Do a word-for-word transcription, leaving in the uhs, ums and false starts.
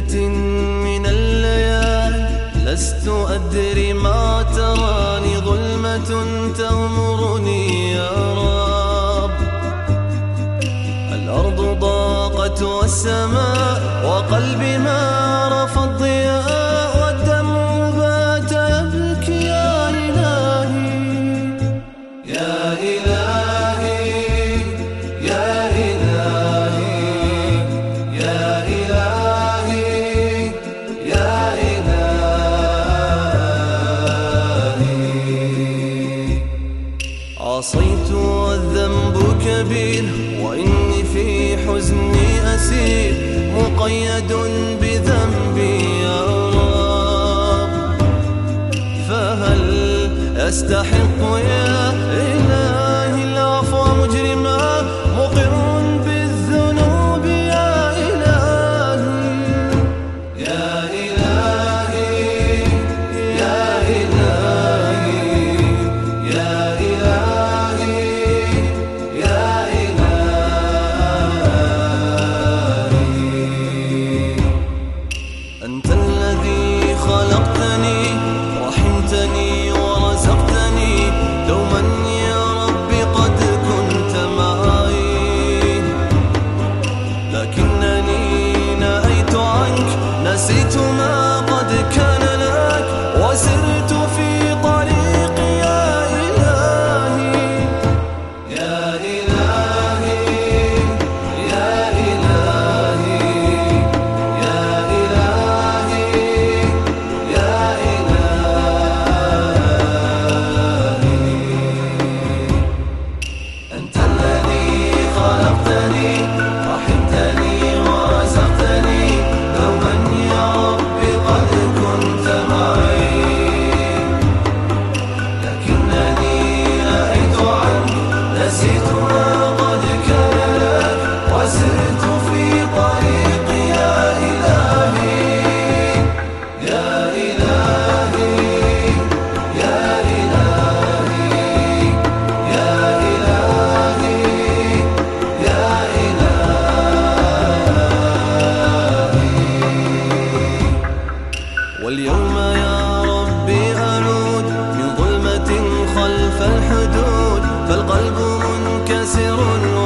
ليلة من الليالي لست أدري ما تراني، ظلمة تغمرني يا رب. الأرض ضاقت والسماء وقلبي ما رفض الضياء، والدم بات يبكي يا إلهي يا إلهي يا إلهي يا إلهي يا إلهي. عصيت والذنب كبير وإني في حزني أسير، مقيد بذنبي يا رب. فهل أستحق يا إلهي العفو مجرما، مقر بالذنوب يا إلهي يا إلهي يا إلهي يا إلهي يا إلهي. أنت الذي خلقتني رحمتني ورزقتني، دوما يا ربي قد كنت معي، لكنني نأيت عنك، نسيت ما قد كان لك، وسرت في طريقي يا إلهي يا إلهي يا إلهي يا إلهي يا إلهي. أنت الذي خلقتني رحمتني ورزقتني، دوما يا ربي قد كنت معي، لكنني نأيت عنك، نسيت ما قد كان لك، وسرت في طريقي يا إلهي يا إلهي يا إلهي يا إلهي يا إلهي. واليوم يا ربي أعود من ظلمة خلف الحدود، فالقلب منكسر